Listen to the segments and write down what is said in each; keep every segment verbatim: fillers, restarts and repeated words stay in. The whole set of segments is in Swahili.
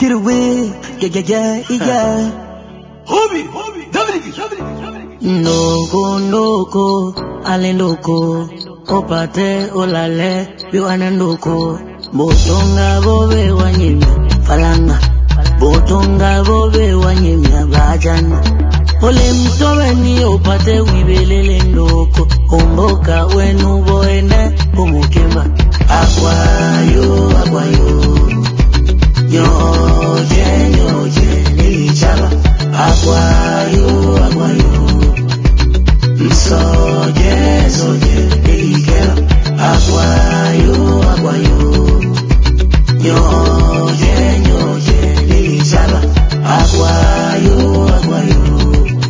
get away, yeah, yeah, yeah, yeah. Hobby, hobby, Dominic, Dominic, Dominic. Ndoko, ndoko, ale ndoko, opate olale, biwane ndoko. Botonga bobe wanyemya, falanga. Botonga bobe wanyemya, bajana. Ole mtobe ni opate wibelele ndoko. Omboka wenu boene, omukemba. Akwayo, akwayo. Nyoje, nyoje, nilichaba. Akwayo, akwayo. Msoje, soje, nilikela. Akwayo, akwayo. Nyoje, nyoje, nilichaba. Akwayo, akwayo.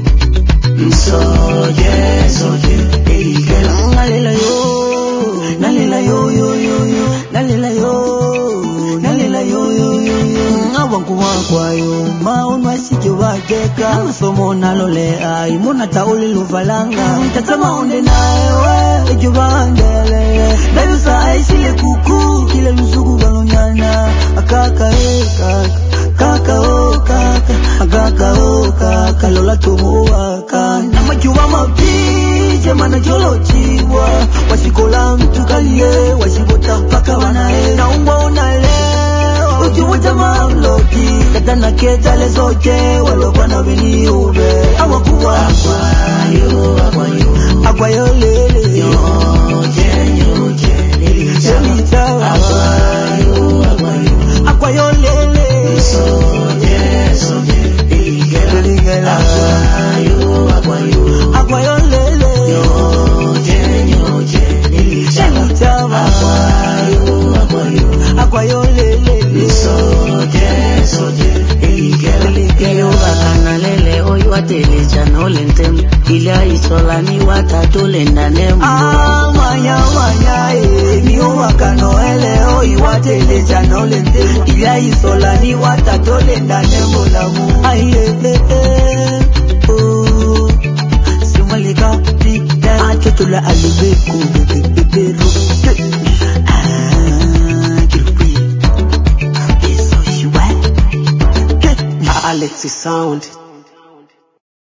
Msoje, soje, nilikela. Nalela yo, nalela yo, yo, yo, yo. Nalela yo, nalela yo, yo, yo, yo. Ngawangu wakwayo, maunwa siki wageka. Masomo nalole ai, muna tauli luvalanga. Tatama onde naewe, ejubangele. Belusa aishile kuku, kile lusugu banonyana. Akaka e kaka, kaka o kaka. Akaka o kaka, lola tumu waka. Namajuwa mapije, mana jolo chiwa. Wasikola mtukalie, wasibota mpaka wanae. Na ungwa unale, ujuwa jama mloti. Katana keta lezoke, walokwa na vini ube. Awakuwa akwayo, akwayo. Akwayo lele. Nyoje, nyoje, nilitawa. Akwayo, akwayo. Akwayo lele. Soje, soje, niligela. Niligela. Akwayo, akwayo. Akwayo lele. Nyoje, nyoje, nilitawa. Akwayo, akwayo. Akwayo lele. Soje, soje, niligela. Niligela. Bakana lele oyu watele chano lentem. Ilia isola ni watatole ndane mbo. Ah, manya, manya, eh. Ni wakano ele oyu watele chano lentem. Ilia isola ni watatole ndane mbo lamu. Ay, eh, eh, eh. Oh. Simalika, di, da. Achotula alubeko, bebe, bebe, ro. Ah, kirupi. Eso, shiwa. Alexi Sound.